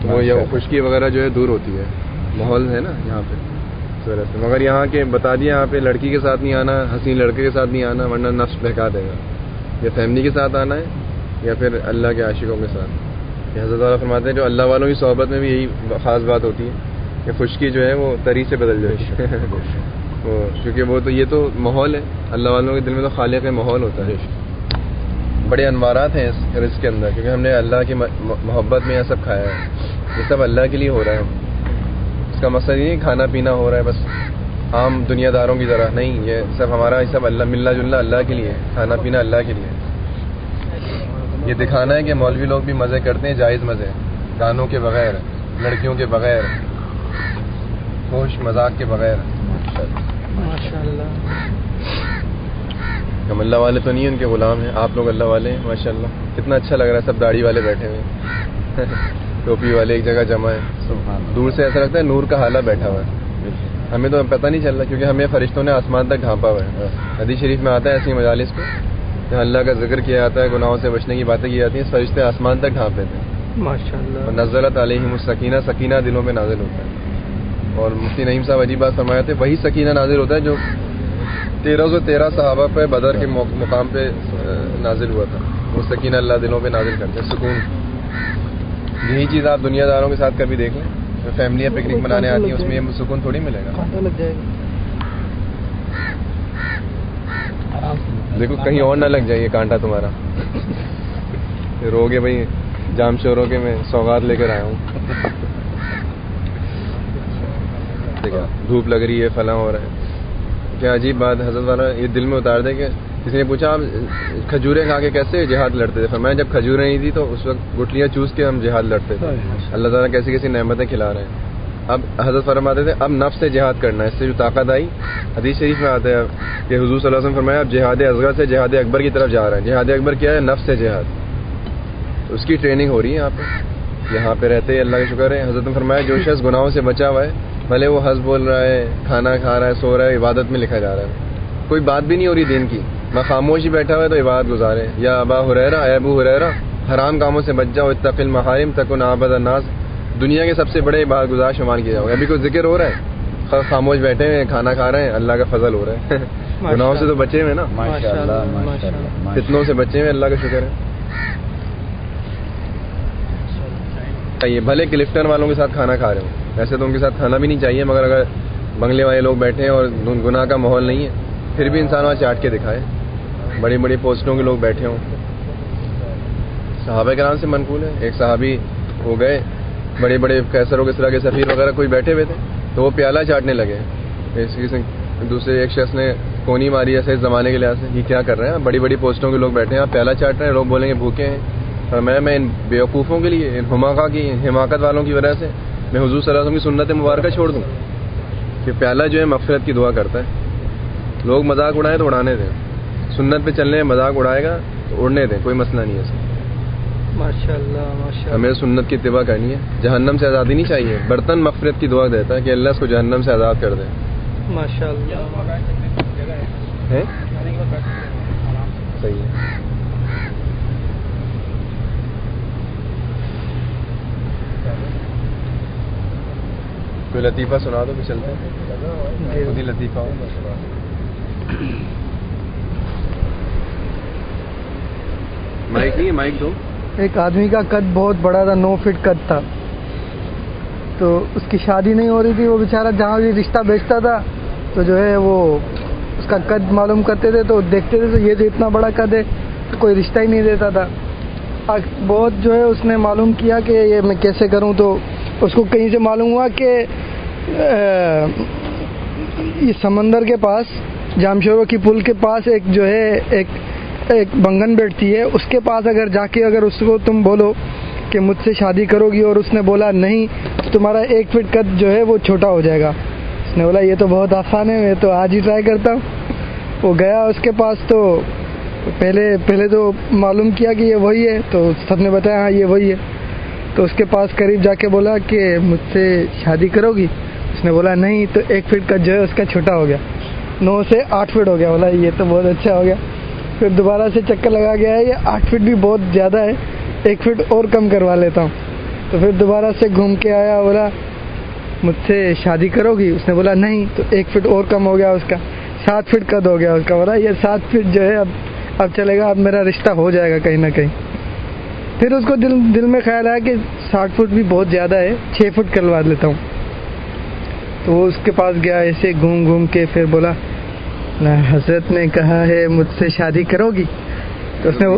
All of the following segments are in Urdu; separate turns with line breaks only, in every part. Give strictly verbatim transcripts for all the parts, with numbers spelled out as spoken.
وہ یہ خشکی وغیرہ جو ہے دور ہوتی ہے. ماحول ہے نا یہاں پہ اس وجہ سے. مگر یہاں کے بتا دیا یہاں پہ لڑکی کے ساتھ نہیں آنا, حسین لڑکے کے ساتھ نہیں آنا, ورنہ نفس بہکا دے گا. یا فیملی کے ساتھ آنا ہے یا پھر اللہ کے عاشقوں کے ساتھ. یہ حضرت والا فرماتے ہیں جو اللہ والوں کی صحبت میں بھی یہی خاص بات ہوتی ہے کہ خشکی جو ہے وہ تری سے بدل جائے وہ کیونکہ وہ تو یہ تو ماحول ہے. اللہ والوں کے دل میں تو خالق ماحول ہوتا ہے. بڑے انوارات ہیں اس رزق کے اندر کیونکہ ہم نے اللہ کی محبت میں یہ سب کھایا ہے. یہ سب اللہ کے لیے ہو رہا ہے. اس کا مقصد یہ نہیں کھانا پینا ہو رہا ہے بس عام دنیا داروں کی طرح نہیں. یہ سب ہمارا یہ سب اللہ ملنا جلنا اللہ کے لیے, کھانا پینا اللہ کے لیے. یہ دکھانا ہے کہ مولوی لوگ بھی مزے کرتے ہیں, جائز مزے, گانوں کے بغیر, لڑکیوں کے بغیر, خوش مذاق کے بغیر. ماشاءاللہ ہم اللہ والے تو نہیں ہیں, ان کے غلام ہیں. آپ لوگ اللہ والے ہیں ماشاءاللہ. کتنا اچھا لگ رہا ہے. سب داڑھی والے بیٹھے ہوئے, ٹوپی والے ایک جگہ جمع ہے. دور سے ایسا لگتا ہے نور کا حالہ بیٹھا ہوا ہے. ہمیں تو پتہ نہیں چل رہا کیونکہ ہمیں فرشتوں نے آسمان تک ڈھانپا ہوا ہے. حدیث شریف میں آتا ہے ایسی مجالس کو جہاں اللہ کا ذکر کیا جاتا ہے, گناہوں سے بچنے کی باتیں کی جاتی ہیں, فرشتے آسمان تک ڈھانپ لیتے ہیں ماشاءاللہ. نزلت علیہم السکینہ, سکینہ دلوں میں نازل ہوتا ہے. اور مفتی نعیم صاحب عجیب بات فرمایا تھے, وہی سکینہ نازل ہوتا ہے جو تیرہ سو تیرہ صحابہ پہ بدر کے مقام پہ نازل ہوا تھا. وہ سکینہ اللہ دلوں پہ نازل کرتے ہیں, سکون. یہی چیز آپ دنیا داروں کے ساتھ کبھی دیکھ لیں, جو فیملیاں پکنک منانے آتی ہیں اس میں یہ سکون تھوڑی ملے گا. دیکھو کہیں اور نہ لگ جائے یہ کانٹا تمہارا. رو گے بھائی جام شوروں کے میں سوغات لے کر آیا ہوں. دھوپ لگ رہی ہے, فلاں ہو رہا ہے. کیا عجیب بات حضرت والا یہ دل میں اتار دے کہ کسی نے پوچھا آپ کھجوریں کھا کے کیسے جہاد لڑتے تھے. فرمایا جب کھجوریں نہیں تھی تو اس وقت گٹلیاں چوس کے ہم جہاد لڑتے تھے. اللہ تعالیٰ کیسی کیسی نعمتیں کھلا رہے ہیں. اب حضرت فرماتے تھے اب نفس سے جہاد کرنا ہے, اس سے جو طاقت آئی. حدیث شریف میں آتا ہے کہ حضور صلی اللہ علیہ وسلم فرمایا اب جہاد اصغر سے جہاد اکبر کی طرف جا رہا ہے. جہاد اکبر کیا ہے؟ نفس سے جہاد. اس کی ٹریننگ ہو رہی ہے یہاں پہ یہاں پہ رہتے ہیں. اللہ کا شکر ہے. حضرت نے فرمایا جو شخص گناہوں سے بچا ہوا ہے, بھلے وہ ہنس بول رہا ہے, کھانا کھا رہا ہے, سو رہا ہے, عبادت میں لکھا جا رہا ہے. کوئی بات بھی نہیں ہو رھی دین کی, میں خاموش ہی بیٹھا ہوا ہے تو عبادت گزارے. یا ابا ہریرہ, اے ابو ہریرہ, حرام کاموں سے بچ جاؤ, اتق المحارم تکن عابد الناس. دنیا کے سب سے بڑے عبادت گزار شمار کیا جاؤ. ابھی کوئی ذکر ہو رہا ہے, خاموش بیٹھے ہیں, کھانا کھا رہے ہیں, اللہ کا فضل ہو رہا ہے. گناہوں سے تو بچے ہوئے نا ماشاءاللہ, فتنوں سے بچے ہوئے, اللہ کا شکر ہے. یہ بھلے کلفٹن والوں کے ساتھ کھانا کھا رہے ہوں, ایسے تو ان کے ساتھ کھانا بھی نہیں چاہیے, مگر اگر بنگلے والے لوگ بیٹھے ہیں اور گناہ کا ماحول نہیں ہے پھر بھی انسان وہاں چاٹ کے دکھائے. بڑی بڑی پوسٹوں کے لوگ بیٹھے ہوں. صحابہ کرام سے منقول ہے, ایک صحابی ہو گئے, بڑے بڑے قیصر و کسریٰ کے سفیر وغیرہ کوئی بیٹھے ہوئے تھے تو وہ پیالہ چاٹنے لگے. دوسرے ایک شخص نے کونی ماری ایسے اس زمانے کے لحاظ سے, یہ کیا کر رہے ہیں, بڑی بڑی پوسٹوں کے لوگ بیٹھے ہیں, آپ پیالہ چاٹ رہے ہیں, لوگ بولیں گے بھوکے ہیں. اور میں میں ان بیوقوفوں کے لیے, ان حماقہ کی, حماقت والوں کی وجہ سے میں حضور صلی اللہ علیہ وسلم کی سنت مبارکہ چھوڑ دوں کہ پیالہ جو ہے مغفرت کی دعا کرتا ہے. لوگ مذاق اڑائیں تو اڑانے دیں, سنت پہ چلنے میں مذاق اڑائے گا تو اڑنے دیں, کوئی مسئلہ نہیں ہے اس میں. ماشاءاللہ ماشاءاللہ ہمیں سنت کی اتباع کرنی ہے. جہنم سے آزادی نہیں چاہیے. برتن مغفرت کی دعا دیتا ہے کہ اللہ اس کو جہنم سے آزاد کر دے. ماشاءاللہ ہے صحیح ہے. کوئی لطیفہ سنا دو کہ چلتے ہیں. خود ہی لطیفہ ہو. مائک نہیں ہے, مائک دو.
ایک آدمی کا قد بہت بڑا تھا, نو فٹ قد تھا, تو اس کی شادی نہیں ہو رہی تھی. وہ بیچارہ جہاں بھی رشتہ بیچتا تھا تو جو ہے وہ اس کا قد معلوم کرتے تھے تو دیکھتے تھے تو یہ تو اتنا بڑا قد ہے, تو کوئی رشتہ ہی نہیں دیتا تھا. بہت جو ہے اس نے معلوم کیا کہ یہ میں کیسے کروں, تو اس کو کہیں سے معلوم ہوا کہ یہ سمندر کے پاس, جامشورو کی پل کے پاس ایک جو ہے ایک ایک بنگن بیٹھتی ہے, اس کے پاس اگر جا کے اگر اس کو تم بولو کہ مجھ سے شادی کرو گی اور اس نے بولا نہیں, تو تمہارا ایک فٹ قد جو ہے وہ چھوٹا ہو جائے گا. اس نے بولا یہ تو بہت آسان ہے, میں تو آج ہی ٹرائی کرتا ہوں. وہ گیا اس کے پاس, تو پہلے پہلے تو معلوم کیا کہ یہ وہی ہے, تو سب نے بتایا ہاں یہ وہی ہے. تو اس کے پاس قریب جا کے بولا کہ مجھ سے شادی کرو گی. اس نے بولا نہیں, تو ایک فٹ کا جو ہے اس کا چھوٹا ہو گیا, نو سے آٹھ فٹ ہو گیا. بولا یہ تو بہت اچھا ہو گیا. پھر دوبارہ سے چکر لگا گیا ہے, یہ آٹھ فٹ بھی بہت زیادہ ہے, ایک فٹ اور کم کروا لیتا ہوں. تو پھر دوبارہ سے گھوم کے آیا, بولا مجھ سے شادی کرو گی؟ اس نے بولا نہیں. تو ایک فٹ اور کم ہو گیا اس کا, سات فٹ قد ہو گیا اس کا. بولا یہ سات فٹ جو ہے اب اب چلے گا, اب میرا رشتہ ہو جائے گا کہیں نہ کہیں. پھر اس کو دل دل میں خیال آیا کہ ساٹھ فٹ بھی بہت زیادہ ہے, چھ فٹ کروا لیتا ہوں. تو وہ اس کے پاس گیا ایسے گھوم گھوم کے, پھر بولا حضرت نے کہا ہے مجھ سے شادی کرو گی؟ تو اس نے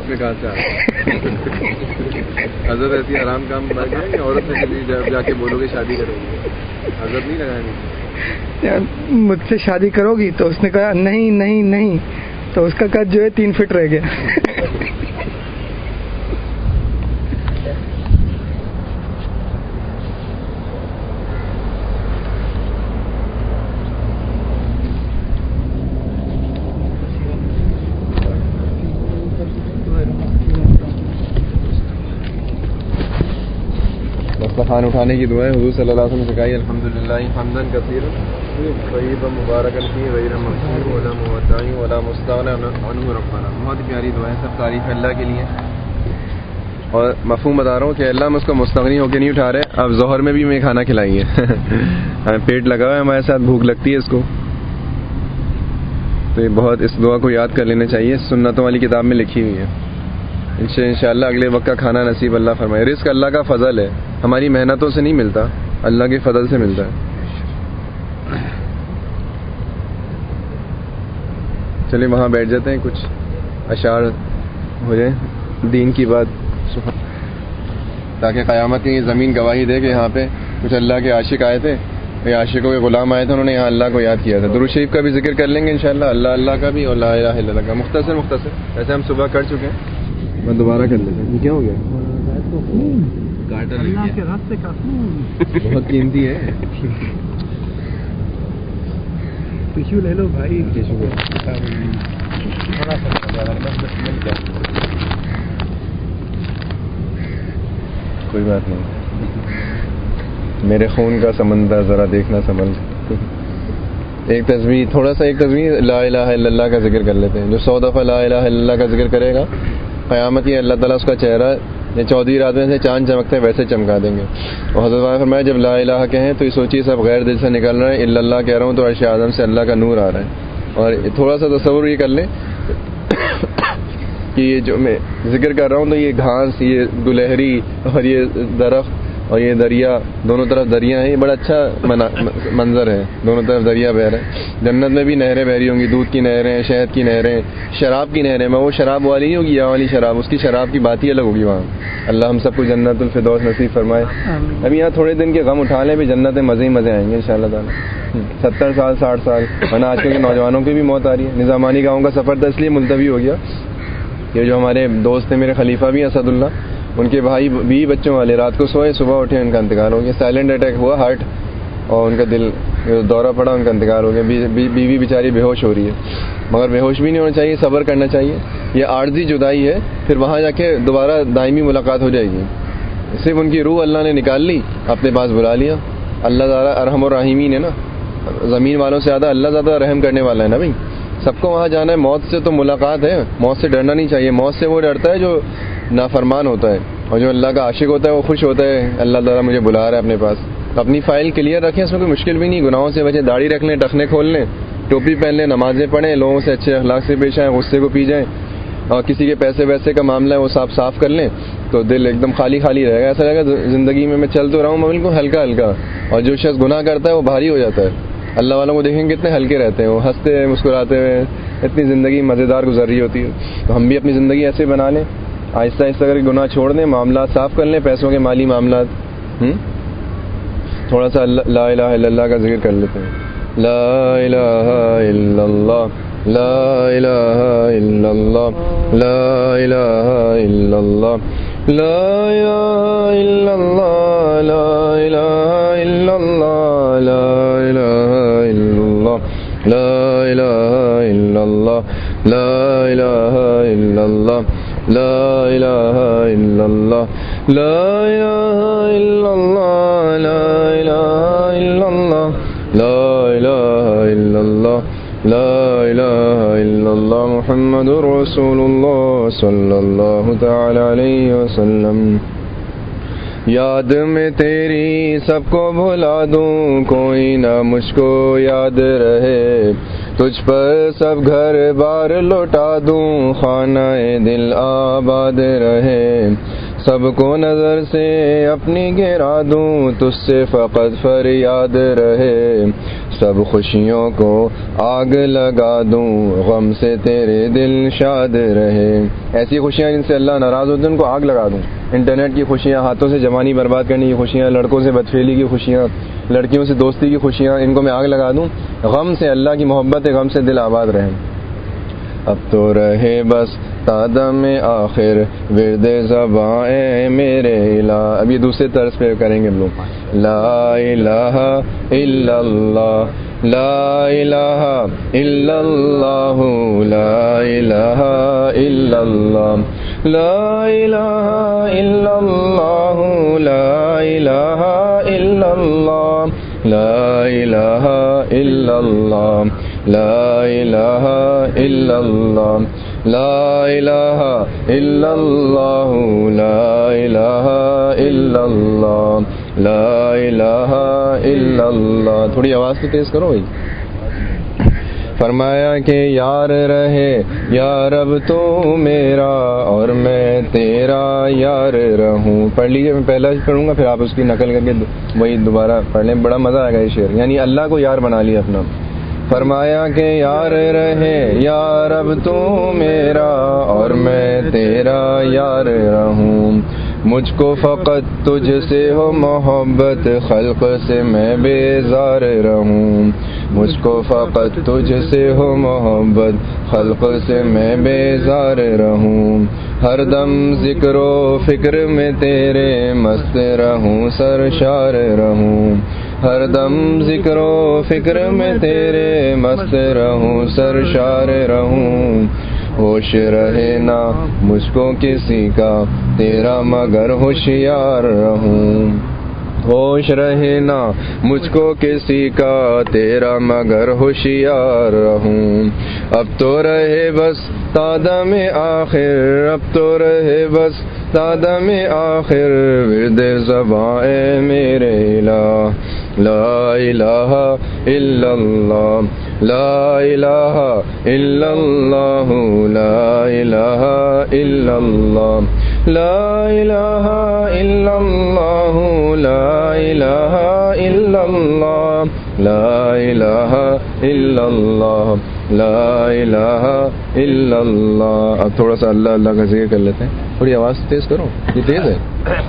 حضرت ایسی آرام کام کہ عورت سے چلی جا کے بولو گے شادی کرو گی, حضرت نہیں لگائیں گے
مجھ سے شادی کرو گی؟ تو اس نے کہا نہیں نہیں نہیں. تو اس کا قد جو ہے تین فٹ رہ گیا.
خان اٹھانے کی دعائیں حضور صلی اللہ علیہ وسلم نے سکھائی. الحمدللہ حمدن کثیرا طیبا مبارکا فیہ غیر مغضوب ولا مودع ولا مستغنی عنہ ربنا. بہت پیاری دعائیں, سب تعریف اللہ کے لیے. اور مفہوم بتا رہا ہوں کہ اللہ ہم اس کو مستغنی ہو کے نہیں اٹھا رہے. اب ظہر میں بھی ہمیں کھانا کھلائیے. ہمیں پیٹ لگا ہوا ہے, ہمارے ساتھ بھوک لگتی ہے اس کو. تو یہ بہت اس دعا کو یاد کر لینا چاہیے, سنتوں والی کتاب میں لکھی ہوئی ہے. انشاءاللہ اگلے وقت کا کھانا نصیب اللہ فرمائے. رزق اللہ کا فضل ہے, ہماری محنتوں سے نہیں ملتا, اللہ کے فضل سے ملتا ہے. چلیے وہاں بیٹھ جاتے ہیں, کچھ اشعار ہو جائیں دین کی بات, تاکہ قیامت کی زمین گواہی دے کہ یہاں پہ کچھ اللہ کے عاشق آئے تھے, یہ عاشقوں کے غلام آئے تھے, انہوں نے یہاں اللہ کو یاد کیا تھا. درود شریف کا بھی ذکر کر لیں گے انشاءاللہ, اللہ اللہ کا بھی اور لا الہ الا اللہ کا. مختصر مختصر ایسے ہم صبح کر چکے ہیں, میں دوبارہ کر لیتا ہوں. یہ کیا ہو گیا؟ اللہ کے راستے کا بہت قیمتی ہے. ٹیشو لے لو بھائی, ٹیشو کوئی بات نہیں. میرے خون کا سمندر ذرا دیکھنا سنبھل. ایک تصویر تھوڑا سا ایک تصویر لا الہ الا اللہ کا ذکر کر لیتے ہیں. جو سو دفعہ لا الہ الا اللہ کا ذکر کرے گا, قیامت یہ اللہ تعالیٰ اس کا چہرہ یہ چودھری رات میں سے چاند چمکتے ہیں ویسے چمکا دیں گے. اور حضرت نے فرمایا جب لا الہ کہیں تو یہ سوچیے سب غیر دل سے نکل رہے ہیں, الا اللہ کہہ رہا ہوں تو عرش اعظم سے اللہ کا نور آ رہا ہے. اور تھوڑا سا تصور یہ کر لیں کہ یہ جو میں ذکر کر رہا ہوں تو یہ گھاس, یہ گلہری اور یہ درخت اور یہ دریا, دونوں طرف دریا ہیں. یہ بڑا اچھا منظر ہے, دونوں طرف دریا بہ رہے ہیں. جنت میں بھی نہریں بہ رہی ہوں گی, دودھ کی نہریں, شہد کی نہریں, شراب کی نہریں. میں وہ شراب والی نہیں ہوگی, یہ والی شراب, اس کی شراب کی بات ہی الگ ہوگی وہاں. اللہ ہم سب کو جنت الفردوس نصیب فرمائے. ابھی یہاں تھوڑے دن کے غم اٹھا لیں, بھی جنت میں مزے ہی مزے آئیں گے ان شاء اللہ تعالیٰ. ستر سال ساٹھ سال ورنہ آج کل کے نوجوانوں کی بھی موت آ رہی ہے. نظامانی گاؤں کا سفر تھا اس لیے ملتوی ہو گیا. یہ جو ہمارے دوست ہیں میرے خلیفہ بھی اسد اللہ, ان کے بھائی بیوی بچوں والے رات کو سوئے, صبح اٹھے ان کا انتقال ہو گیا. سائلنٹ اٹیک ہوا ہارٹ, اور ان کا دل دورہ پڑا, ان کا انتقال ہو گیا. بیوی بیچاری بے ہوش ہو رہی ہے, مگر بے ہوش بھی نہیں ہونا چاہیے, صبر کرنا چاہیے. یہ عارضی جدائی ہے, پھر وہاں جا کے دوبارہ دائمی ملاقات ہو جائے گی. صرف ان کی روح اللہ نے نکال لی, اپنے پاس بلا لیا. اللہ تعالیٰ ارحم الراحمین ہے نا, زمین والوں سے زیادہ اللہ زیادہ رحم کرنے والا ہے نا بھائی. سب کو وہاں جانا ہے, موت سے تو ملاقات ہے, موت سے ڈرنا نہیں چاہیے. موت سے وہ ڈرتا ہے جو نافرمان ہوتا ہے, اور جو اللہ کا عاشق ہوتا ہے وہ خوش ہوتا ہے, اللہ تعالیٰ مجھے بلا رہا ہے اپنے پاس. اپنی فائل کلیئر رکھیں, اس میں کوئی مشکل بھی نہیں. گناہوں سے بچیں, داڑھی رکھ لیں, ٹخنے کھول لیں, ٹوپی پہن لیں, نمازیں پڑھیں, لوگوں سے اچھے اخلاق سے پیش آئیں, غصے کو پی جائیں, اور کسی کے پیسے ویسے کا معاملہ ہے وہ صاف صاف کر لیں, تو دل ایک دم خالی خالی رہے گا. ایسا لگے گا زندگی میں میں چل تو رہا ہوں میں بالکل ہلکا ہلکا. اور جو شخص گناہ کرتا ہے وہ بھاری ہو جاتا ہے. اللہ والوں کو دیکھیں کتنے ہلکے رہتے ہیں, وہ ہنستے ہیں مسکراتے ہوئے, اتنی زندگی مزیدار گزر رہی ہوتی ہے. تو ہم بھی اپنی زندگی ایسے بنا لیں, آہستہ آہستہ کر کے گناہ چھوڑ دیں, معاملات صاف کر لیں, پیسوں کے مالی معاملات. تھوڑا سا لا الہ الا اللہ کا ذکر کر لیتے ہیں. لا الہ الا اللہ, لا الہ الا اللہ, لا الہ الا اللہ, لا الہ الا اللہ, لا الہ الا اللہ, لا الہ الا اللہ, لا الہ الا اللہ, لا الہ الا اللہ, لا الہ الا اللہ, لا الہ الا اللہ, لا الہ الا اللہ, لا الہ الا اللہ, محمد رسول اللہ صلی اللہ تعالی علیہ وسلم. یاد میں تیری سب کو بھلا دوں، کوئی نہ مجھ کو یاد رہے، تجھ پر سب گھر بار لوٹا دوں، خانہ دل آباد رہے، سب کو نظر سے اپنی گرا دوں، تجھ سے فقط فریاد رہے، سب خوشیوں کو آگ لگا دوں، غم سے تیرے دل شاد رہے۔ ایسی خوشیاں جن سے اللہ ناراض ہوتے ہیں ان کو آگ لگا دوں، انٹرنیٹ کی خوشیاں، ہاتھوں سے جوانی برباد کرنے کی خوشیاں، لڑکوں سے بدفعلی کی خوشیاں، لڑکیوں سے دوستی کی خوشیاں، ان کو میں آگ لگا دوں، غم سے اللہ کی محبت ہے، غم سے دل آباد رہے۔ اب تو رہے بس تا دم آخر ورد زباں اے میرے الہ۔ اب یہ دوسرے طرز پہ کریں گے ہم لوگ، لا الہ الا اللہ، لا الہ الا اللہ، لا الہ الا اللہ، لا الہ الا اللہ، لا الہ الا اللہ، لا الہ الا اللہ، لا الہ الا اللہ، لا الہ الا اللہ، لا الہ الا اللہ، لا الہ الا اللہ۔ تھوڑی آواز تو تیز کرو بھائی۔ فرمایا کہ یار رہے یا رب تو میرا اور میں تیرا یار رہوں۔ پڑھ لیجیے، میں پہلا پڑھوں گا پھر آپ اس کی نقل کر کے وہی دوبارہ پڑھ لیں، بڑا مزہ آئے گا یہ شعر، یعنی اللہ کو یار بنا لیا اپنا۔ فرمایا کہ یار رہے یا رب تو میرا اور میں تیرا یار رہوں، مجھ کو فقط تجھ سے ہو محبت، خلق سے میں بیزار رہوں، مجھ کو فقط تجھ سے ہو محبت، خلق سے میں بیزار رہوں، ہر دم ذکر و فکر میں تیرے مست رہوں، سرشار رہوں، ہر دم ذکر و فکر میں تیرے مست رہوں، سرشار رہوں، ہوش رہے نہ مجھ کو کسی کا تیرا مگر ہوشیار رہوں، ہوش رہے نہ مجھ کو کسی کا تیرا مگر ہوشیار رہوں، اب تو رہے بس تا دم آخر، اب تو رہے بس تا دم آخر ورد زباں اے میرے الہ، لا الہ الا اللہ، لا الہ الا اللہ، لا الہ الا اللہ، لا الہ الا اللہ، لا الہ الا اللہ، لا الہ الا اللہ، لا الہ الا اللہ۔ اب تھوڑا سا اللہ اللہ کا ذکر کر لیتے ہیں، تھوڑی آواز تیز کرو، یہ تیز ہے۔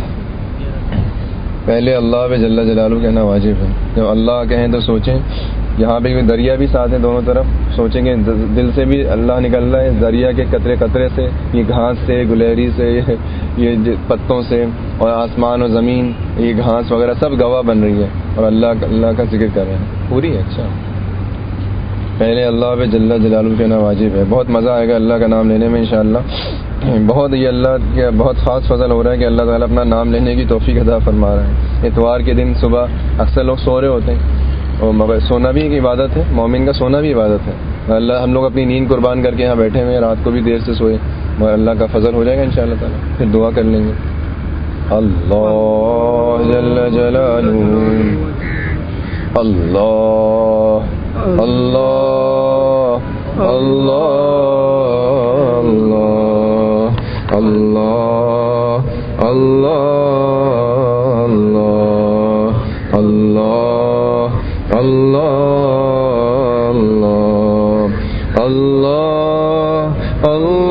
پہلے اللہ پہ جل جلالہ کہنا واجب ہے، جب اللہ کہیں تو سوچیں، یہاں پہ دریا بھی ساتھ ہیں دونوں طرف، سوچیں کہ دل سے بھی اللہ نکل رہا ہے، دریا کے قطرے قطرے سے، یہ گھاس سے، گلہری سے، یہ پتوں سے، اور آسمان و زمین، یہ گھاس وغیرہ سب گواہ بن رہی ہے اور اللہ اللہ کا ذکر کر رہے ہیں پوری۔ اچھا، پہلے اللہ پہ جل جلالہ کہنا واجب ہے، بہت مزہ آئے گا اللہ کا نام لینے میں انشاءاللہ۔ بہت یہ اللہ کا بہت خاص فضل ہو رہا ہے کہ اللہ تعالیٰ اپنا نام لینے کی توفیق عطا فرما رہا ہے۔ اتوار کے دن صبح اکثر لوگ سو رہے ہوتے ہیں، اور مگر سونا بھی ایک عبادت ہے، مومن کا سونا بھی عبادت ہے۔ اللہ ہم لوگ اپنی نیند قربان کر کے یہاں بیٹھے ہوئے ہیں، رات کو بھی دیر سے سوئے، مگر اللہ کا فضل ہو جائے گا انشاءاللہ تعالیٰ، پھر دعا کر لیں گے۔ اللہ جل جلالہ، اللہ اللہ اللہ اللہ اللہ اللہ اللہ اللہ اللہ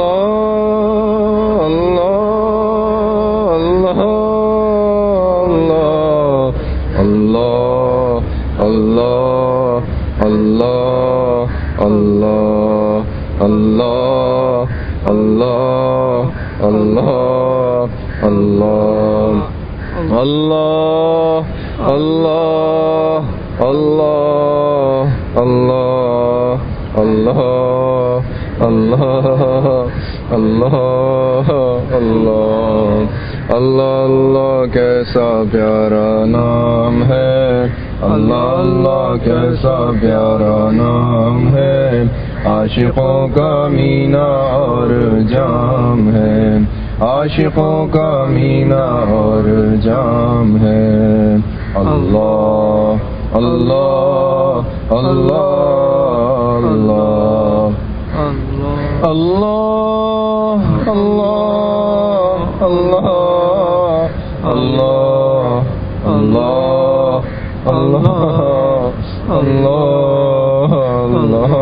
اللہ کیسا پیارا نام ہے، اللہ اللہ کیسا پیارا نام ہے، عاشقوں کا مینا اور جام ہے، عاشقوں کا مینہ اور جام ہے. اللہ اللہ اللہ اللہ اللہ اللہ اللہ اللہ اللہ اللہ اللہ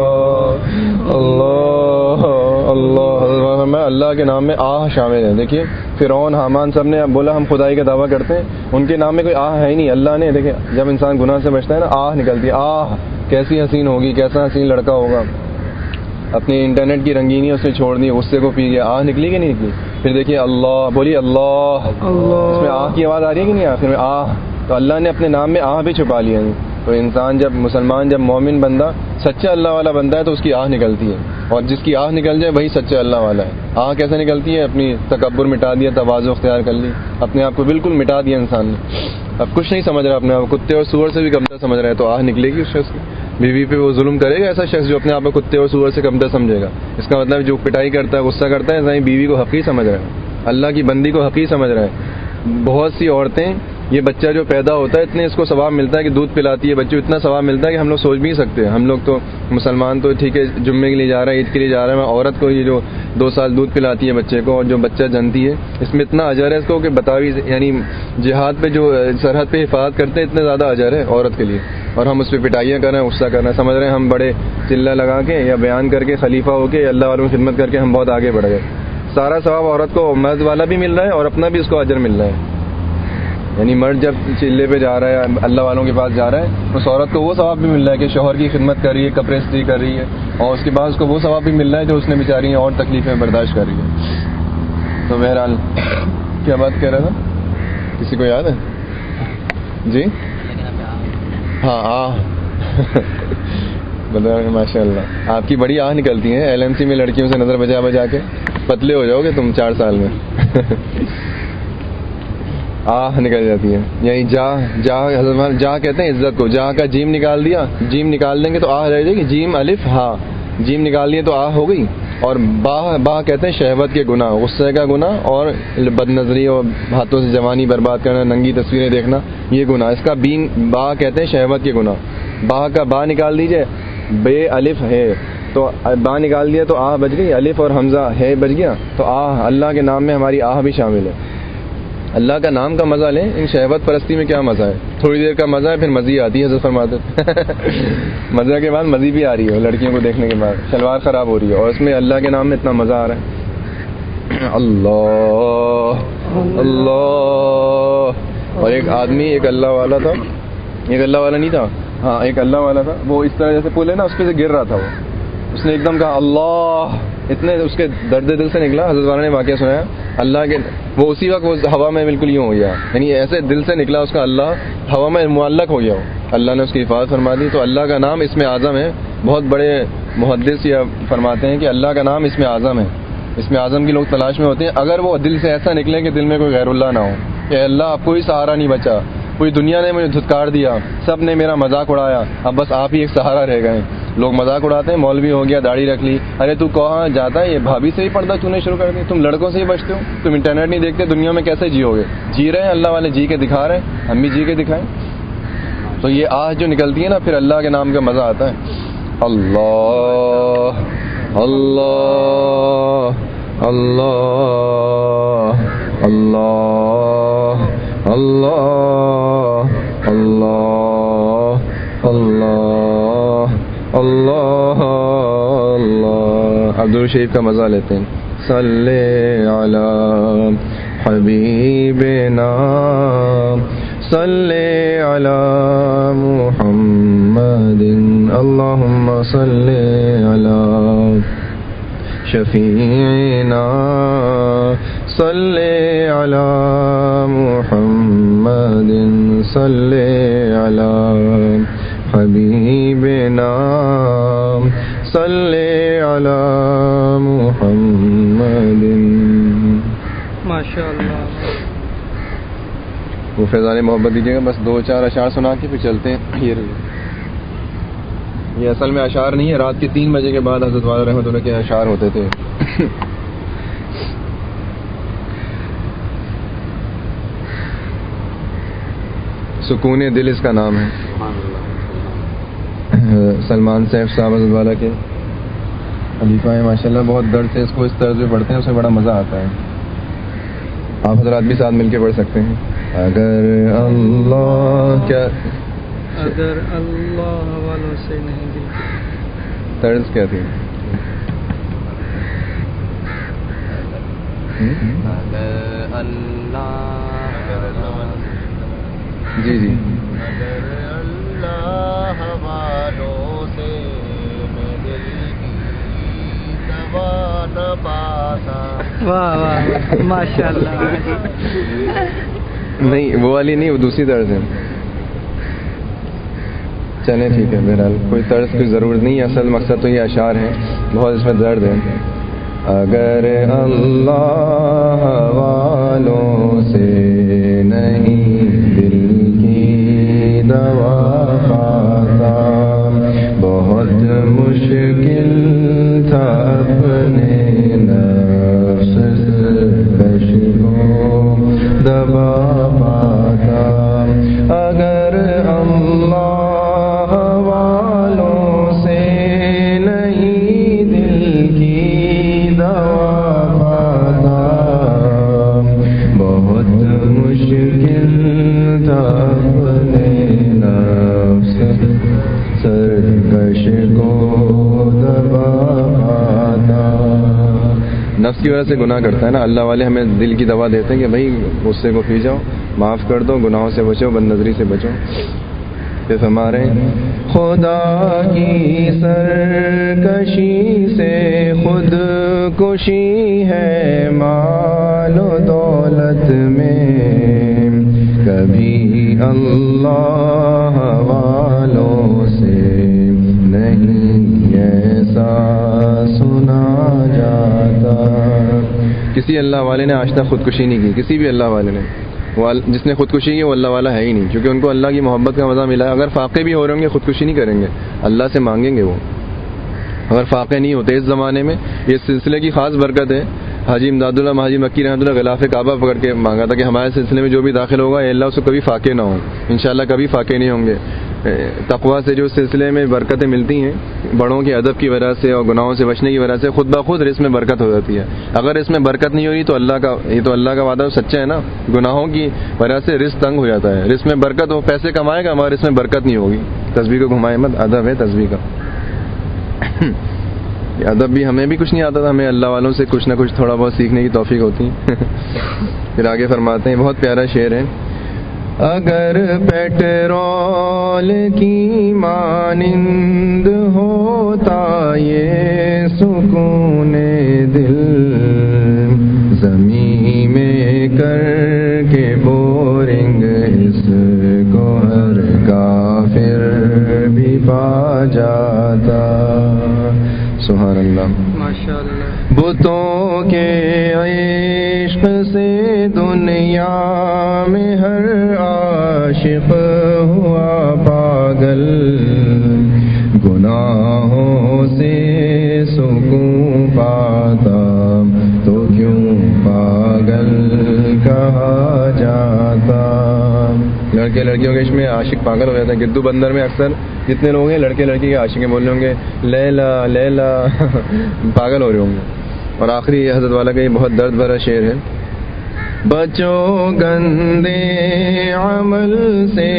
اللہ اللہ میں اللہ کے نام میں آہ شامل ہے. دیکھیے فرعون حامان سب نے اب بولا ہم خدائی کا دعویٰ کرتے ہیں, ان کے نام میں کوئی آہ ہے ہی نہیں. اللہ نے دیکھیں جب انسان گناہ سے بچتا ہے نا آہ نکلتی ہے. آہ کیسی حسین ہوگی, کیسا حسین لڑکا ہوگا, اپنی انٹرنیٹ کی رنگینی اس نے چھوڑ دی, غصے کو پی گیا, آہ نکلی کہ نہیں نکلی. پھر دیکھیے اللہ بولیے اللہ, اس میں آہ کی آواز آ رہی ہے کہ نہیں آخر میں آہ. تو اللہ نے اپنے نام میں آہ بھی چھپا لیا ہے. تو انسان جب مسلمان جب مومن بندہ سچا اللہ والا بندہ ہے تو اس کی آہ نکلتی ہے, اور جس کی آہ نکل جائے وہی سچا اللہ والا ہے. آہ کیسے نکلتی ہے؟ اپنی تکبر مٹا دیا, تواضع اختیار کر لی, اپنے آپ کو بالکل مٹا دیا انسان نے, اب کچھ نہیں سمجھ رہا اپنے آپ, کتے اور سور سے بھی کمتر سمجھ رہا ہے, تو آہ نکلے گی اس شخص کی. بیوی پہ وہ ظلم کرے گا ایسا شخص جو اپنے آپ کو کتے اور سور سے کمتر سمجھے گا. اس کا مطلب جو پٹائی کرتا ہے, غصہ کرتا ہے, ایسا ہی بیوی کو حقیر سمجھ رہا ہے, اللہ کی بندی کو حقیر سمجھ رہا ہے. بہت سی عورتیں, یہ بچہ جو پیدا ہوتا ہے اتنے اس کو ثواب ملتا ہے کہ دودھ پلاتی ہے بچے, اتنا ثواب ملتا ہے کہ ہم لوگ سوچ بھی نہیں سکتے. ہم لوگ تو مسلمان تو ٹھیک ہے جمعے کے لیے جا رہا ہے, عید کے لیے جا رہا ہے, میں عورت کو یہ جو دو سال دودھ پلاتی ہے بچے کو اور جو بچہ جنتی ہے, اس میں اتنا اجر ہے اس کو کہ بتاوی, یعنی جہاد پہ جو سرحد پہ حفاظت کرتے ہیں اتنے زیادہ اجر ہے عورت کے لیے, اور ہم اس پہ پٹائیاں کر رہے ہیں, غصہ کر رہے ہیں, سمجھ رہے ہیں ہم بڑے چلہ لگا کے یا بیان کر کے خلیفہ ہو کے اللہ والوں کی خدمت کر کے ہم بہت آگے بڑھ گئے. سارا ثواب عورت کو مرد والا بھی مل رہا ہے اور اپنا بھی اس کو اجر مل رہا ہے. یعنی مرد جب چلے پہ جا رہا ہے, اللہ والوں کے پاس جا رہا ہے, اس عورت کو وہ ثواب بھی مل رہا ہے کہ شوہر کی خدمت کر رہی ہے, کپڑے استری کر رہی ہے, اور اس کے بعد اس کو وہ ثواب بھی مل رہا ہے جو اس نے بیچاری اور تکلیفیں برداشت کر رہی ہے. تو بہرحال کیا بات کہہ رہا تھا, کسی کو یاد ہے؟ جی ہاں آہ بتا ماشاء اللہ آپ کی بڑی آہ نکلتی ہیں ایل این سی میں لڑکیوں سے نظر بجا بجا کے, پتلے ہو جاؤ گے تم چار سال میں. آہ نکل جاتی ہے. یعنی جا جا جا کہتے ہیں عزت کو, جا کا جیم نکال دیا, جیم نکال دیں گے تو آہ رہ جائے گی, جیم الف ہاں, جیم نکال دیے تو آہ ہو گئی. اور با با کہتے ہیں شہوت کے گناہ, غصے کا گناہ اور بد نظری اور ہاتھوں سے جوانی برباد کرنا, ننگی تصویریں دیکھنا, یہ گناہ. اس کا بین با کہتے ہیں شہوت کے گناہ. با کا با نکال دیجئے, بے الف ہے تو با نکال دیا تو آہ بچ گئی, الف اور حمزہ ہے بچ گیا, تو آہ اللہ کے نام میں ہماری آہ بھی شامل ہے. اللہ کا نام کا مزہ لیں, ان شہوت پرستی میں کیا مزہ ہے, تھوڑی دیر کا مزہ ہے پھر مزی آتی ہے, حضرت فرماتے مزہ کے بعد مزی بھی آ رہی ہے, لڑکیوں کو دیکھنے کے بعد شلوار خراب ہو رہی ہے, اور اس میں اللہ کے نام میں اتنا مزہ آ رہا ہے. اللہ اللہ. اور ایک آدمی ایک اللہ والا تھا, ایک اللہ والا نہیں تھا, ہاں ایک اللہ والا تھا, وہ اس طرح جیسے پل ہے نا اس پہ سے گر رہا تھا, وہ اس نے ایک دم کہا اللہ, اتنے اس کے درد دل سے نکلا. حضرت والا نے واقعہ سنایا, اللہ کے وہ اسی وقت وہ ہوا میں بالکل یوں ہو گیا, یعنی ایسے دل سے نکلا اس کا اللہ, ہوا میں معلق ہو گیا وہ, اللہ نے اس کی حفاظت فرما دی. تو اللہ کا نام اس میں اعظم ہے. بہت بڑے محدث یا فرماتے ہیں کہ اللہ کا نام اس میں اعظم ہے. اس میں اعظم کی لوگ تلاش میں ہوتے ہیں, اگر وہ دل سے ایسا نکلے کہ دل میں کوئی غیر اللہ نہ ہو, کہ اللہ اب کوئی سہارا نہیں بچا, پوری دنیا نے مجھے دھتکار دیا, سب نے میرا مذاق اڑایا, اب بس آپ ہی ایک سہارا رہ گئے. لوگ مذاق اڑاتے ہیں, مولوی ہو گیا, داڑھی رکھ لی, ارے تو کہاں جاتا ہے, یہ بھابھی سے ہی پردہ چونے شروع کر دی, تم لڑکوں سے ہی بچتے ہو, تم انٹرنیٹ نہیں دیکھتے, دنیا میں کیسے جیو گے؟ جی رہے ہیں اللہ والے, جی کے دکھا رہے ہیں, ہم بھی جی کے دکھائیں. تو یہ آہ جو نکلتی ہے نا, پھر اللہ کے نام کا مزہ آتا ہے. اللہ اللہ اللہ اللہ اللہ اللہ اللہ اللہ اللہ. عبد الشریف کا مزہ لیتے ہیں. صلی علی حبیبنا صلی علی محمد اللہم صلی علی شفیعنا صلی علی محمد صلی علی حبیبنا صلی علی محمد.
ماشاءاللہ.
وہ فیضان محبت دیجیے گا, بس دو چار اشعار سنا کے پھر چلتے ہیں. یہ یہ اصل میں اشعار نہیں ہے, رات کے تین بجے کے بعد حضرت والا رحمۃ اللہ کے اشعار ہوتے تھے. سکون دل اس کا نام ہے. سلمان سیف صاحب حضرت والا کے خلیفہ ہیں ماشاء اللہ. بہت درد سے اس کو اس طرز میں پڑھتے ہیں, اس میں بڑا مزہ آتا ہے. آپ حضرات بھی ساتھ مل کے پڑھ سکتے ہیں. اگر اللہ کیا
اگر اللہ والوں سے نہیں دل
طرز کیا تھی؟
اگر اللہ
جی جی
اگر اللہ والوں سے میں دل کی دوا نہ پاتا.
واہ واہ ماشاء اللہ.
نہیں وہ والی نہیں, وہ دوسری طرز ہے. چلیں ٹھیک ہے, بہرحال کوئی طرز کی ضرورت نہیں ہے. اصل مقصد تو یہ اشعار ہیں, بہت اس میں درد ہے. اگر اللہ والوں سے نہیں دل کی دوا پاتا, بہت مشکل تھا اپنے نفس کش کو دبا پاتا. اگر اللہ والوں سے نہیں دل کی دوا پاتا, بہت مشکل تھا اپنے نفس سرکش کو دبا پاتا. نفس کی وجہ سے گناہ کرتا ہے نا. اللہ والے ہمیں دل کی دوا دیتے ہیں کہ بھائی غصے کو پی جاؤ, معاف کر دو, گناہوں سے بچو, بد نظری سے بچو. پھر ہمارے خدا کی سرکشی سے خود کشی ہے مال و دولت میں, کبھی اللہ والوں سے نہیں ایسا سنا جاتا. کسی اللہ والے نے آج تک خودکشی نہیں کی, کسی بھی اللہ والے نے. وہ جس نے خودکشی کی وہ اللہ والا ہے ہی نہیں, کیونکہ ان کو اللہ کی محبت کا مزہ ملا ہے. اگر فاقے بھی ہو رہے ہوں گے خودکشی نہیں کریں گے, اللہ سے مانگیں گے. وہ اگر فاقے نہیں ہوتے اس زمانے میں, یہ سلسلے کی خاص برکت ہے. حاجی امداد اللہ حاجی مکی رحمۃ اللہ غلاف کعبہ پکڑ کے مانگا تھا کہ ہمارے سلسلے میں جو بھی داخل ہوگا اے اللہ اس کو کبھی فاقے نہ ہوں. انشاءاللہ کبھی فاقے نہیں ہوں گے. تقویٰ سے جو سلسلے میں برکتیں ملتی ہیں, بڑوں کے ادب کی وجہ سے اور گناہوں سے بچنے کی وجہ سے, خود بخود رزق میں برکت ہو جاتی ہے. اگر اس میں برکت نہیں ہو رہی تو اللہ کا یہ تو اللہ کا وعدہ سچا ہے نا. گناہوں کی وجہ سے رزق تنگ ہو جاتا ہے. رزق میں برکت ہو, پیسے کمائے گا مگر اس میں برکت نہیں ہوگی. تسبیح کو گھمائے مت, ادب ہے تسبیح کا. ادب بھی ہمیں بھی کچھ نہیں آتا تھا, ہمیں اللہ والوں سے کچھ نہ کچھ تھوڑا بہت سیکھنے کی توفیق ہوتی ہے. پھر آگے فرماتے ہیں, بہت پیارا شعر ہے. اگر پیٹرول کی مانند ہوتا یہ سکون دل, زمین میں کر کے بورنگ اس کو ہر کافر بھی پا جاتا. سبحان اللہ
ماشاء اللہ.
بتوں کے عشق سے دنیا میں ہر عاشق ہوا پاگل, گناہوں سے سکون پاتا تو کیوں پاگل کہا جاتا. لڑکے لڑکیوں کے عشق میں عاشق پاگل ہو جاتا ہے. گدو بندر میں اکثر جتنے لوگ ہیں لڑکے لڑکی کے عاشق بول رہے ہوں گے لیلا لیلا, پاگل ہو رہے ہوں گے. اور آخری حضرت والا کا یہ بہت درد بھرا شعر ہے. بچو گندے عمل سے,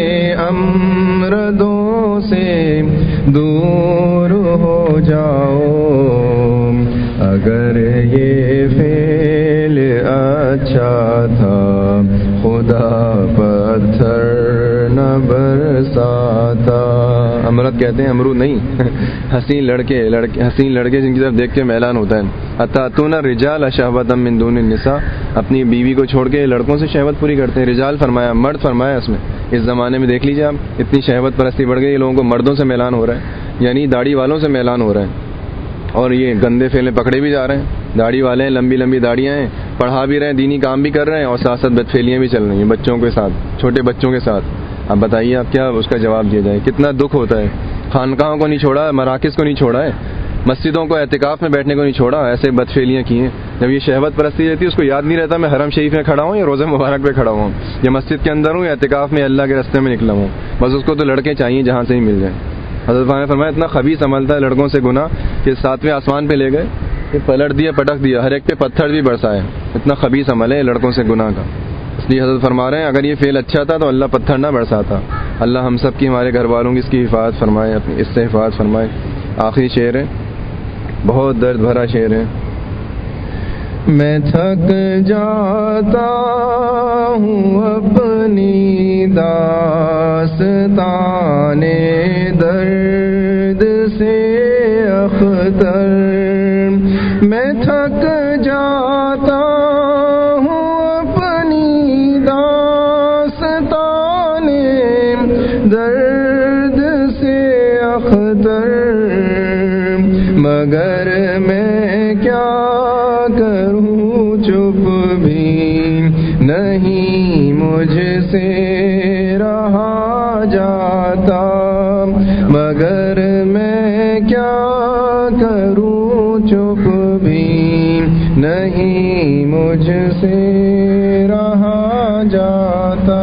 امردوں سے دور ہو جاؤ, اگر یہ فعل اچھا تھا خدا پتھر نہ برساتا. امرد کہتے ہیں امرود نہیں, حسین لڑکے لڑکے حسین لڑکے جن کی طرف دیکھ کے میلان ہوتا ہے. اتاتون الرجال شہوۃ من دون النساء, اپنی بیوی کو چھوڑ کے لڑکوں سے شہوت پوری کرتے ہیں. رجال فرمایا, مرد فرمایا. اس میں اس زمانے میں دیکھ لیجیے آپ, اتنی شہوت پرستی بڑھ گئی, لوگوں کو مردوں سے میلان ہو رہا ہے, یعنی داڑھی والوں سے میلان ہو رہا ہے. اور یہ گندے فعلیں پکڑے بھی جا رہے ہیں. داڑھی والے ہیں, لمبی لمبی داڑیاں ہیں, پڑھا بھی رہے ہیں, دینی کام بھی کر رہے ہیں, اور ساتھ ساتھ بدفعلیاں بھی چل رہی ہیں بچوں کے ساتھ, چھوٹے بچوں کے ساتھ. اب بتائیے آپ کیا اس کا جواب دیا جائے. کتنا دکھ ہوتا ہے. خانقاہوں کو نہیں چھوڑا, مراکز کو نہیں چھوڑا ہے, مسجدوں کو اعتکاف میں بیٹھنے کو نہیں چھوڑا, ایسے بدفعلیاں کی ہیں. جب یہ شہوت پرستی رہتی ہے اس کو یاد نہیں رہتا میں حرم شریف میں کھڑا ہوں یا روزہ مبارک پہ کھڑا ہوں, یا مسجد کے اندر ہوں یا اعتکاف میں اللہ کے راستے میں نکلا ہوں. بس اس کو تو لڑکے چاہیے جہاں سے ہی مل جائیں. حضرت نے فرمایا اتنا خبیث عمل تھا لڑکوں سے گناہ کہ ساتویں آسمان پہ لے گئے, کہ پلٹ دیا, پٹک دیا, ہر ایک پہ پتھر بھی برسائے. اتنا خبیث عمل ہے لڑکوں سے گناہ کا. اس لیے حضرت فرما رہے ہیں اگر یہ فعل اچھا تھا تو اللہ پتھر نہ برساتا. اللہ ہم سب کی, ہمارے گھر والوں کی اس کی حفاظت فرمائے, اپنی اس سے حفاظت فرمائے. آخری شعر ہے, بہت درد بھرا شعر ہے. میں تھک جاتا ہوں اپنی داستان درد سے اختر, میں تھک جاتا ہوں اپنی داستان درد سے اختر, مگر میں کیا کروں چپ بھی نہیں مجھ سے رہا جاتا, مگر میں کیا کروں چپ بھی نہیں مجھ سے رہا جاتا.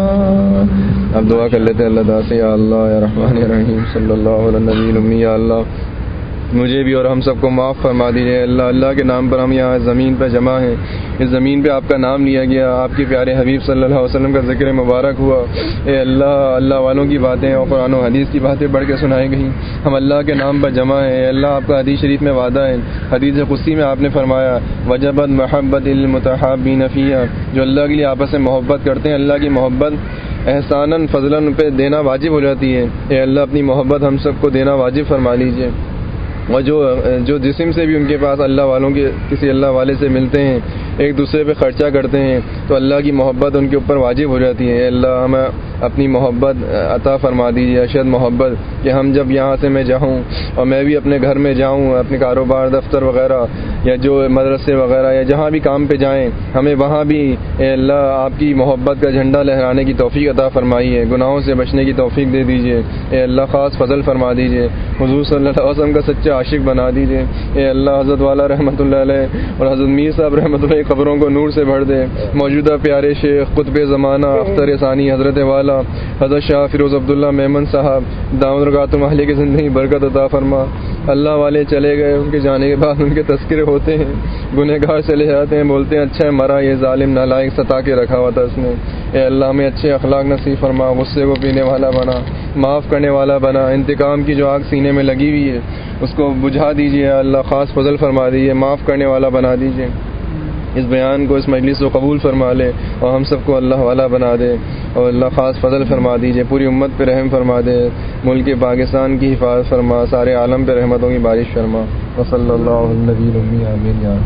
اب دعا کر لیتے ہیں اللہ تعالیٰ سے, یا اللہ یا رحمان یا رحیم صلی اللہ علیہ نبی الامی. یا اللہ مجھے بھی اور ہم سب کو معاف فرما دیجیے. اللہ اللہ کے نام پر ہم یہاں زمین پہ جمع ہیں, اس زمین پہ آپ کا نام لیا گیا, آپ کے پیارے حبیب صلی اللہ علیہ وسلم کا ذکر مبارک ہوا. اے اللہ اللہ والوں کی باتیں اور قرآن و حدیث کی باتیں پڑھ کے سنائی گئیں. ہم اللہ کے نام پر جمع ہیں. اے اللہ آپ کا حدیث شریف میں وعدہ ہے, حدیث قدسی میں آپ نے فرمایا وجبت محبت المتحابین فیہا, جو اللہ کے لیے آپس میں محبت کرتے ہیں اللہ کی محبت احساناً فضلاً پہ دینا واجب ہو جاتی ہے. اے اللہ اپنی محبت ہم سب کو دینا واجب فرما لیجیے. اور جو جو جسم سے بھی ان کے پاس اللہ والوں کے کسی اللہ والے سے ملتے ہیں, ایک دوسرے پہ خرچہ کرتے ہیں, تو اللہ کی محبت ان کے اوپر واجب ہو جاتی ہے. اللہ ہمیں اپنی محبت عطا فرما دیجیے, اشد محبت, کہ ہم جب یہاں سے میں جاؤں اور میں بھی اپنے گھر میں جاؤں, اپنے کاروبار دفتر وغیرہ یا جو مدرسے وغیرہ یا جہاں بھی کام پہ جائیں, ہمیں وہاں بھی اے اللہ آپ کی محبت کا جھنڈا لہرانے کی توفیق عطا فرمائیے, گناہوں سے بچنے کی توفیق دے دیجیے. اے اللہ خاص فضل فرما دیجیے, حضور صلی اللہ علیہ وسلم کا سچا عاشق بنا دیجیے. اے اللہ حضرت والا رحمۃ اللہ علیہ اور حضرت میر صاحب رحمۃ اللہ قبروں کو نور سے بھر دے. موجودہ پیارے شیخ قطب زمانہ اختر ثانی حضرت والا حضرت شاہ فیروز عبداللہ میمن صاحب دامت برکاتہم اہلیہ کی زندگی برکت عطا فرما. اللہ والے چلے گئے, ان کے جانے کے بعد ان کے تذکرے ہوتے ہیں, گنہگار چلے جاتے ہیں, بولتے ہیں اچھا ہے مرا یہ ظالم نالائق ستا کے رکھا ہوا تھا اس نے. اے اللہ ہمیں اچھے اخلاق نصیب فرما, غصے کو پینے والا بنا, معاف کرنے والا بنا, انتقام کی جو آگ سینے میں لگی ہوئی ہے اس کو بجھا دیجیے. اللہ خاص فضل فرما دیجیے, معاف کرنے والا بنا دیجیے. اس بیان کو, اس مجلس کو قبول فرما لے اور ہم سب کو اللہ والا بنا دے, اور اللہ خاص فضل فرما دیجیے. پوری امت پہ رحم فرما دے, ملک پاکستان کی حفاظت فرما, سارے عالم پہ رحمتوں کی بارش فرما. وصلی اللہ علیہ نبی الامی. آمین. یا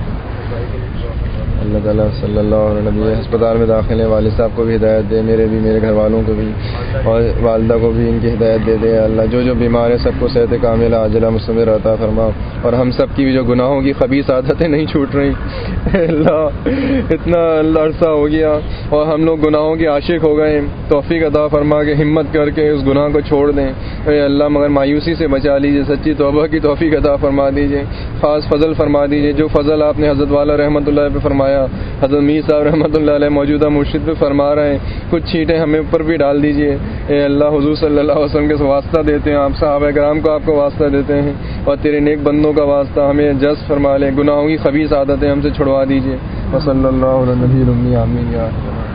اللہ تعالیٰ صلی اللہ علیہ نبی. ہسپتال میں داخل ہیں, والد صاحب کو بھی ہدایت دے, میرے بھی, میرے گھر والوں کو بھی, اور والدہ کو بھی ان کی ہدایت دے دے. اللہ جو جو بیمار ہیں سب کو صحت کاملہ عاجلہ مستمر عطا فرما, اور ہم سب کی بھی جو گناہوں کی خبیث عادتیں نہیں چھوٹ رہی. اللہ اتنا اللہ عرصہ ہو گیا اور ہم لوگ گناہوں کے عاشق ہو گئے, توفیق عطا فرما کے ہمت کر کے اس گناہ کو چھوڑ دیں. اے اللہ مگر مایوسی سے بچا لیجیے, سچی توبہ کی توفیق عطا فرما دیجیے, خاص فضل فرما دیجیے. جو فضل آپ نے حضرت والا رحمۃ اللہ پہ فرمایا, حضرت میر صاحب رحمۃ اللہ علیہ موجودہ مرشد پہ فرما رہے ہیں, کچھ چھینٹیں ہمیں اوپر بھی ڈال دیجیے. اے اللہ حضور صلی اللہ علیہ وسلم کے واسطہ دیتے ہیں, آپ صحابہ کرام کو آپ کو واسطہ دیتے ہیں, اور تیرے نیک بندوں کا واسطہ ہمیں جذب فرما لے, گناہوں کی خبیث عادتیں ہم سے چھڑوا دیجیے. وصلی اللہ علیہ نبی الامی. آمین. یا